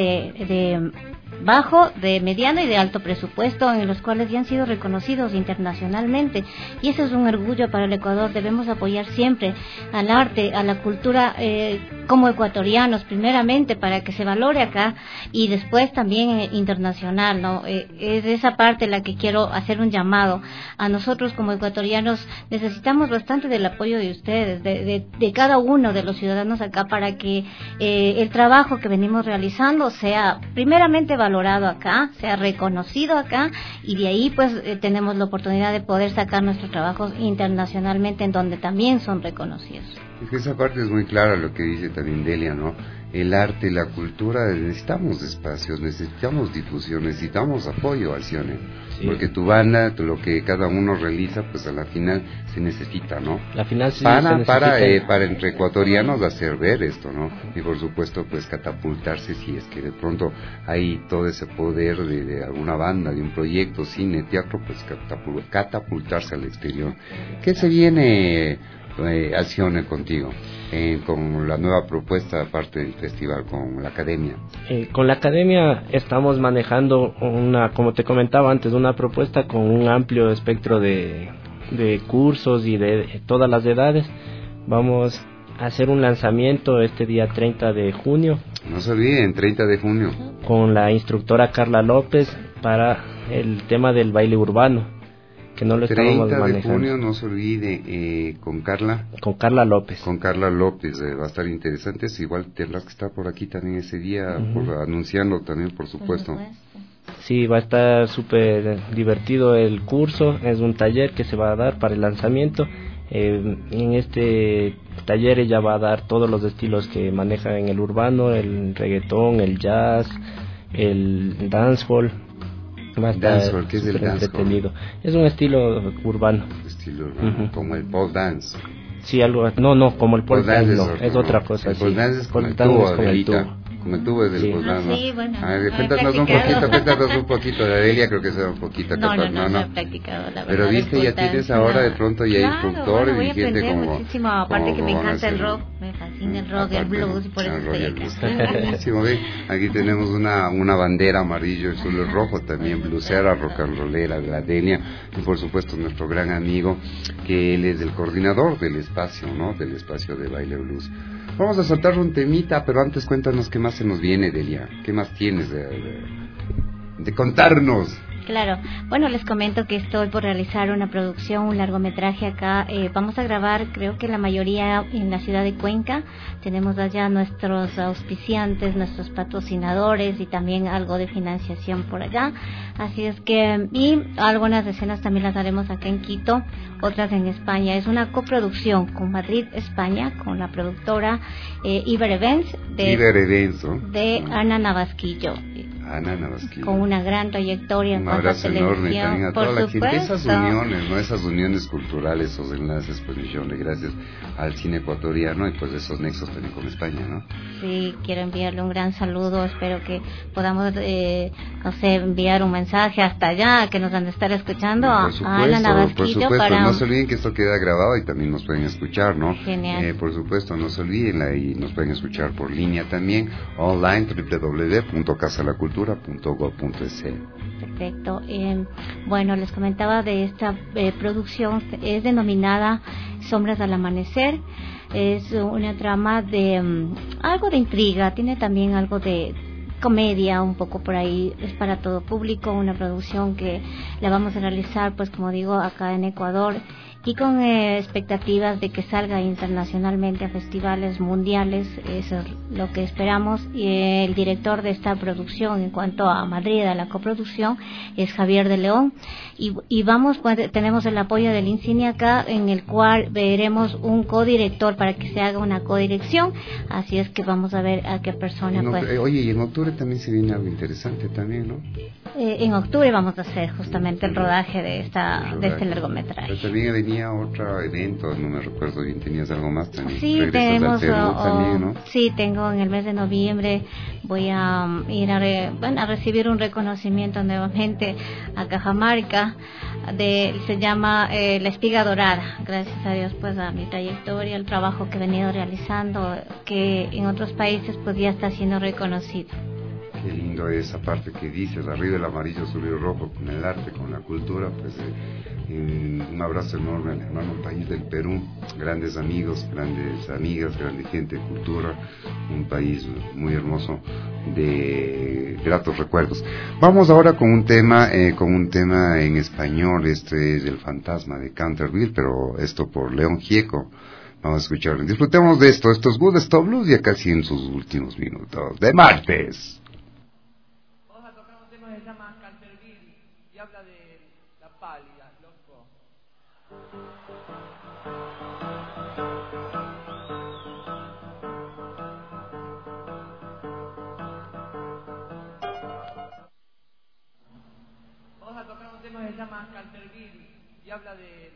de bajo, de mediano y de alto presupuesto, en los cuales ya han sido reconocidos internacionalmente, y eso es un orgullo para el Ecuador. Debemos apoyar siempre al arte, a la cultura como ecuatorianos, primeramente para que se valore acá y después también internacional, ¿no? Es esa parte la que quiero hacer un llamado. A nosotros como ecuatorianos necesitamos bastante del apoyo de ustedes, de cada uno de los ciudadanos acá, para que el trabajo que venimos realizando sea primeramente valorado acá, sea reconocido acá, y de ahí pues tenemos la oportunidad de poder sacar nuestros trabajos internacionalmente, en donde también son reconocidos. Es que esa parte es muy clara, lo que dice también Delia, ¿no? El arte, la cultura, necesitamos espacios, necesitamos difusión, necesitamos apoyo al cine. Sí. Porque tu banda, lo que cada uno realiza, pues a la final se necesita, ¿no? La final sí para entre ecuatorianos hacer ver esto, ¿no? Y por supuesto, pues catapultarse, si es que de pronto hay todo ese poder de alguna banda, de un proyecto, cine, teatro, pues catapultarse al exterior. ¿Qué se viene acciones contigo con la nueva propuesta aparte del festival, con la academia? Con la academia estamos manejando como te comentaba antes, una propuesta con un amplio espectro de cursos y de todas las edades. Vamos a hacer un lanzamiento este día 30 de junio. No se olviden, 30 de junio. Con la instructora Carla López para el tema del baile urbano, que no lo estamos manejando. 30 de junio, no se olvide, con Carla López. Con Carla López, va a estar interesante. Igual tendrás que estar por aquí también ese día, anunciando también, por supuesto. Sí, va a estar súper divertido el curso. Es un taller que se va a dar para el lanzamiento. En este taller ella va a dar todos los estilos que maneja en el urbano: el reggaetón, el jazz, el dancehall. Va a estar ¿qué es el dancehall? Es un estilo urbano. Como el pole dance. Sí, algo. No, como el pole dance no, es otra cosa. El pole dance es con el tubo, como el tubo es del pole dance. Sí, bueno. Cuéntanos un poquito de Adelia, creo que sea un poquito. No he practicado, la verdad. Pero viste, ya tienes ahora de pronto ya instructores y gente como... muchísimo, aparte que me encanta el rock, me fascina el rock, el blues, y por eso estoy acá. Buenísimo, aquí tenemos una bandera amarillo, azul y rojo, también bluesera, rock and rollera de la Adelia, y por supuesto nuestro gran amigo, que él es el coordinador del espacio, ¿no? Del espacio de baile blues. Vamos a saltar un temita, pero antes cuéntanos qué más se nos viene, Delia. ¿Qué más tienes de contarnos? Claro, bueno, les comento que estoy por realizar una producción, un largometraje acá. Vamos a grabar, creo que la mayoría en la ciudad de Cuenca. Tenemos allá nuestros auspiciantes, nuestros patrocinadores y también algo de financiación por allá. Así es que, y algunas escenas también las haremos acá en Quito, otras en España. Es una coproducción con Madrid, España, con la productora Iber Events de Ana Navasquillo. Con una gran trayectoria en cuanto a televisión. Un abrazo enorme también a toda la gente. Esas uniones culturales, esos enlaces, pues millón de gracias al cine ecuatoriano y pues esos nexos también con España, ¿no? Sí, quiero enviarle un gran saludo. Espero que podamos, enviar un mensaje hasta allá, que nos han de estar escuchando a Ana Navasquillo. No se olviden que esto queda grabado y también nos pueden escuchar, ¿no? Genial. Por supuesto, no se olviden y nos pueden escuchar por línea también, online, www.casalacultura.gov.es. Perfecto. Bueno, les comentaba de esta producción, es denominada Sombras al Amanecer. Es una trama de algo de intriga, tiene también algo de comedia, un poco por ahí. Es para todo público, una producción que la vamos a realizar, pues como digo, acá en Ecuador, y con expectativas de que salga internacionalmente a festivales mundiales. Eso es lo que esperamos. Y el director de esta producción, en cuanto a Madrid, a la coproducción, es Javier de León, y vamos, pues, tenemos el apoyo del INCINE acá, en el cual veremos un codirector para que se haga una codirección. Así es que vamos a ver a qué persona Oye, y en octubre también se viene algo interesante también, ¿no? En octubre vamos a hacer justamente el rodaje de este largometraje. Pero también venía otro evento, no me recuerdo bien, tenías algo más también. Sí, tenemos también, ¿no? Sí, tengo en el mes de noviembre, voy a ir a recibir un reconocimiento nuevamente a Cajamarca, se llama La Espiga Dorada, gracias a Dios, pues a mi trayectoria, el trabajo que he venido realizando, que en otros países pues ya está siendo reconocido. Qué lindo esa parte que dices, arriba el amarillo, sobre el rojo, con el arte, con la cultura, pues un abrazo enorme al hermano país del Perú, grandes amigos, grandes amigas, grande gente de cultura, un país muy hermoso de gratos recuerdos. Vamos ahora con un tema en español, este es El Fantasma de Canterville, pero esto por León Gieco. Vamos a escucharlo. Disfrutemos de esto es Good Stop Blues, ya casi en sus últimos minutos de martes. Se llama Canterville y habla de la pálida, loco. Vamos a tocar un tema que se llama Canterville y habla de...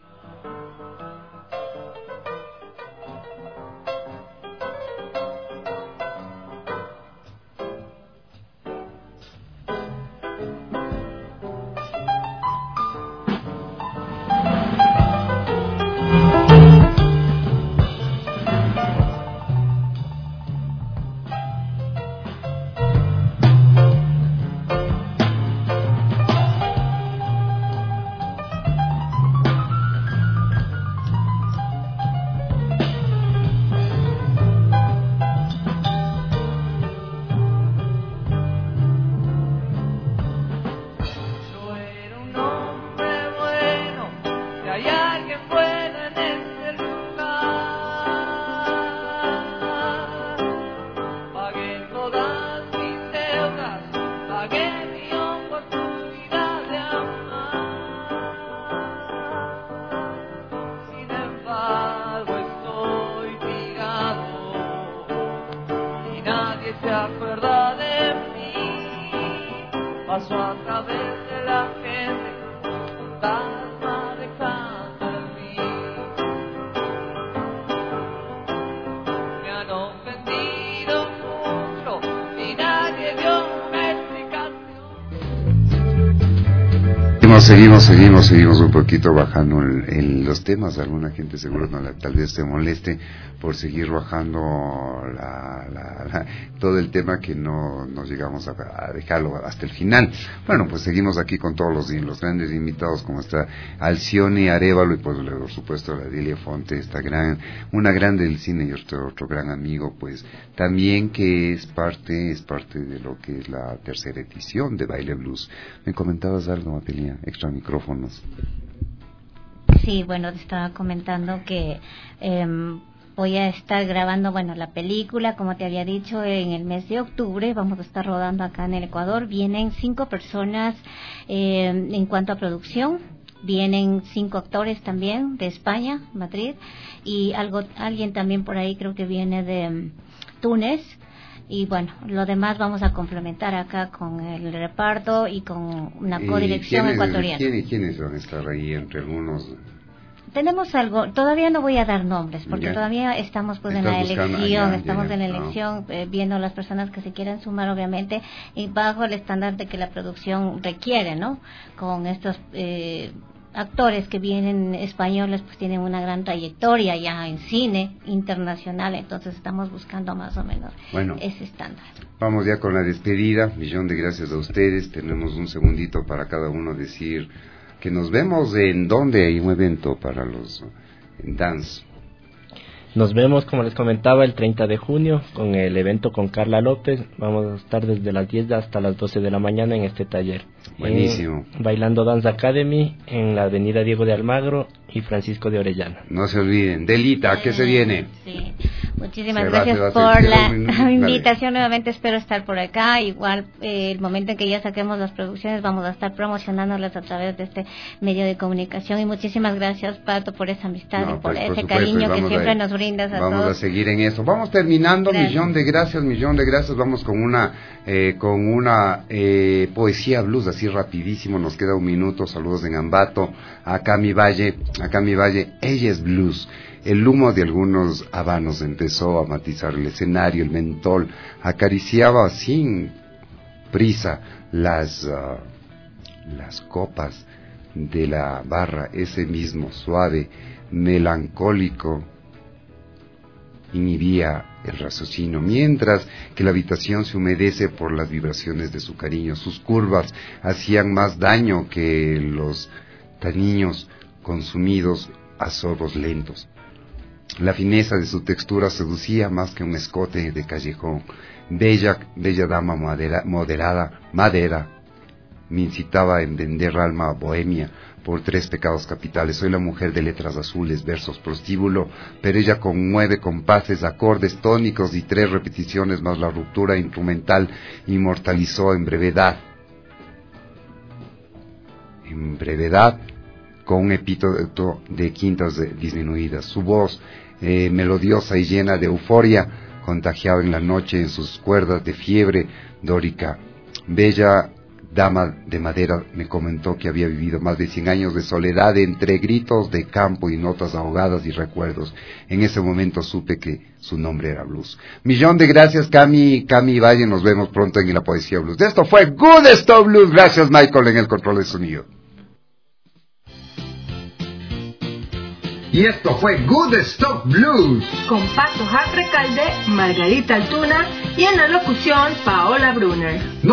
Seguimos un poquito bajando los temas. Alguna gente seguro tal vez te moleste por seguir bajando todo el tema, que no llegamos a dejarlo hasta el final. Bueno, pues seguimos aquí con todos los grandes invitados, como está Alcione Arévalo, y pues por supuesto la Delia Fonte, una grande del cine, y otro gran amigo, pues también, que es parte de lo que es la tercera edición de Baile Blues. ¿Me comentabas algo, Delia? Extra micrófonos. Sí, bueno, te estaba comentando que voy a estar grabando, la película, como te había dicho, en el mes de octubre. Vamos a estar rodando acá en el Ecuador. Vienen 5 personas en cuanto a producción. Vienen 5 actores también de España, Madrid, y alguien también por ahí creo que viene de Túnez. Y bueno, lo demás vamos a complementar acá con el reparto y con una codirección ecuatoriana. ¿Quiénes van a estar ahí entre algunos? Tenemos algo, todavía no voy a dar nombres, porque todavía estamos en la elección, viendo las personas que se quieran sumar, obviamente, y bajo el estándar de que la producción requiere, ¿no? Con estos actores que vienen españoles, pues tienen una gran trayectoria ya en cine internacional, entonces estamos buscando más o menos ese estándar. Vamos ya con la despedida. Millón de gracias a ustedes. Tenemos un segundito para cada uno decir que nos vemos en donde hay un evento para los dance. Nos vemos, como les comentaba, el 30 de junio con el evento con Carla López. Vamos a estar desde las 10 hasta las 12 de la mañana en este taller. Buenísimo. Bailando Dance Academy en la avenida Diego de Almagro y Francisco de Orellana. No se olviden. Delita, ¿qué se viene? Sí. Muchísimas gracias por la invitación. Nuevamente espero estar por acá. Igual el momento en que ya saquemos las producciones vamos a estar promocionándolas a través de este medio de comunicación. Y muchísimas gracias, Pato, por esa amistad y por ese cariño que siempre nos brindas a todos. Vamos a seguir en eso. Vamos terminando. Gracias. Millón de gracias. Vamos con una poesía blues así rapidísimo. Nos queda un minuto. Saludos en Ambato. A Cami Valle. Ella es blues. El humo de algunos habanos empezó a matizar el escenario, el mentol acariciaba sin prisa las copas de la barra, ese mismo suave, melancólico, inhibía el raciocinio, mientras que la habitación se humedece por las vibraciones de su cariño. Sus curvas hacían más daño que los taniños consumidos a sorbos lentos. La fineza de su textura seducía más que un escote de callejón. Bella dama madera, me incitaba a vender alma bohemia por 3 pecados capitales. Soy la mujer de letras azules, versos, prostíbulo, pero ella con 9 compases, acordes tónicos y 3 repeticiones más la ruptura instrumental inmortalizó en brevedad, con un epíteto de quintas disminuidas. Su voz, melodiosa y llena de euforia, contagiaba en la noche en sus cuerdas de fiebre dórica. Bella dama de madera me comentó que había vivido más de 100 años de soledad entre gritos de campo y notas ahogadas y recuerdos. En ese momento supe que su nombre era blues. Millón de gracias, Cami Valle. Nos vemos pronto en La Poesía Blues. Esto fue Good Stuff Blues. Gracias, Michael, en el control de sonido. Y esto fue Good Stuff Blues. Con Pato Recalde, Margarita Altuna y en la locución Paola Brunner.